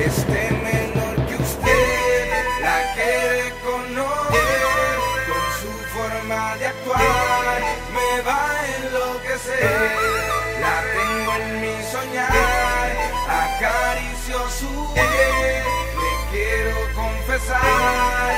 esté menor que usted, la quiere conocer, con su forma de actuar me va a enloquecer. La tengo en mi soñar, acaricio su piel, le quiero confesar.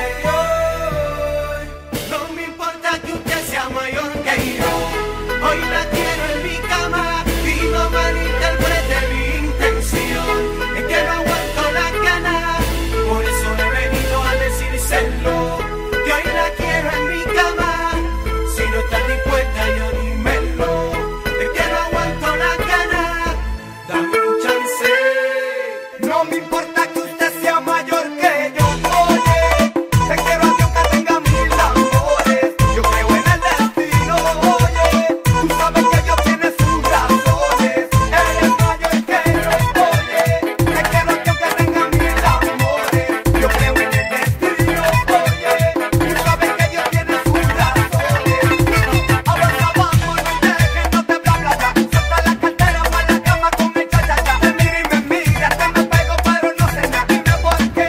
No me importa que usted sea mayor que yo, hoy la quiero en mi cama y no malinterprete mi intención. Es que no aguanto la gana, por eso he venido a decírselo, que hoy la quiero en mi cama. Si no estás dispuesta ya dímelo, es que no aguanto la gana, dame un chance. No me importa que usted sea mayor que yo, oye, te quiero a Dios que tenga mil amores. Yo creo en el destino, oye, tú sabes que Dios tiene sus razones. Él es mayor que yo, oye, te quiero a Dios que tenga mil amores. Yo creo en el destino, oye, tú sabes que Dios tiene sus razones. Avanza, vamos, no dejes, no te bla bla bla. Suelta la cartera para la cama con el cha-cha-cha. Me mira y me mira, te me pego pero no sé nada. Dime por qué,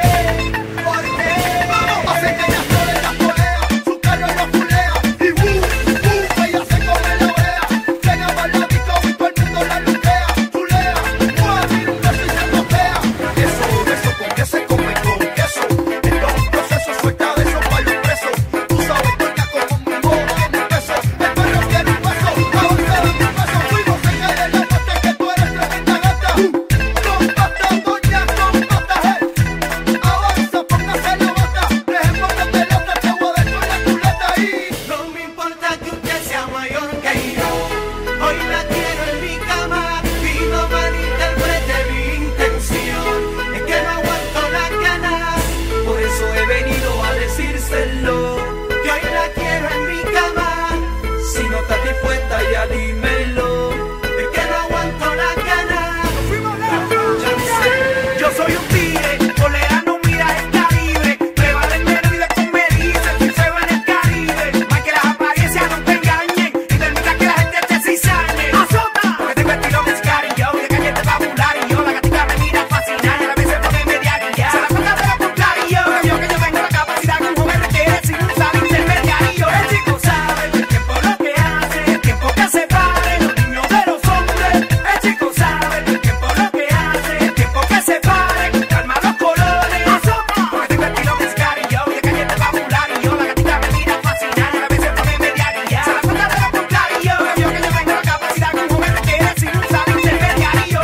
hace que ella flore la polea, su carro lo fulea y ella se come la orea. Llega por la disco y todo el mundo la luquea, chulea, mira un beso y se bloquea. Eso con que se come con queso, en los procesos suelta de esos para los presos. Tú sabes doña como mi modo tiene peso, el perro quiere un beso, avanza de mi peso. Fuimos en el de la noche que tú eres tremenda gata. Compata doña, compata avanza, póngase la bata, dejemos de pelota, te voy a destruir la culata y... No me importa que usted sea mayor que yo, hoy la quiero en mi cama y no malinterprete mi intención. Es que no aguanto las ganas, por eso he venido a decírselo, que hoy la quiero en mi cama. Si no estás dispuesta ya dímelo, es que no aguanto las ganas. Dame un chance. Yo soy un tigre, tolerano, mira el Caribe, prevalen nervios con medidas, si se va en el Caribe. Más que las apariencias no te engañen y permita que la gente te cizane. ¡Azota! Porque tengo estilo que es cari, yo de calle te popular y yo la gatita me mira fascinar y a la vez se pone media guía. Se la cuenta de lo contrario, yo que yo tengo la capacidad que un joven requiere sin usar intermediario. El chico sabe el tiempo lo que hace, el tiempo que separe los niños de los hombres. El chico sabe el tiempo lo que hace, el tiempo que separe con calma los colores. ¡Azota! Porque tengo estilo que es cari, yo de calle te popular y yo la gatita me mira fascinar y a la vez se pone media guía. Se la cuenta de lo contrario, yo que yo tengo la capacidad que un joven requiere sin usar intermediario.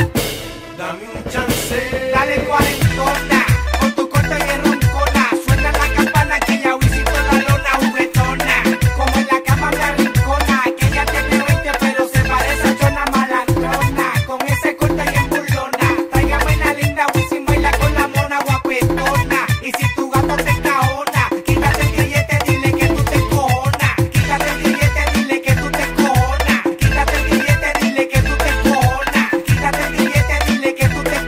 Dame un chance. Dale cuarentona, con tu corta y roncona. Suena la campana que ya visito la lona juguetona. Como en la cama me arrincona, que ella tiene 20 pero se parece a Chona Malandrona. Con ese corta y burlona, tráigame la linda Wisin, baila con la mona guapetona. Y si tu gato te cajona, quítate el grillete, dile que tú te cojonas. Quítate el grillete, dile que tú te cojonas. Quítate el grillete, dile que tú te cojonas. Quítate el grillete, dile que tú te cojonas.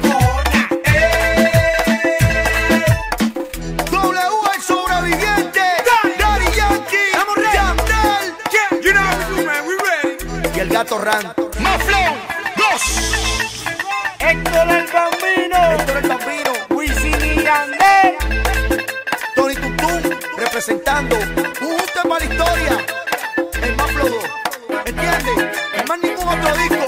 W el sobreviviente, Daddy Yankee, Yandel, you know how we do, man, we ready. Y el gato Ran, Maflow, dos. Héctor el Bambino, Wisin y Yandel, Tony Tutum, representando un tema para la historia, el Maflow 2, ¿entiendes? No hay más ningún otro disco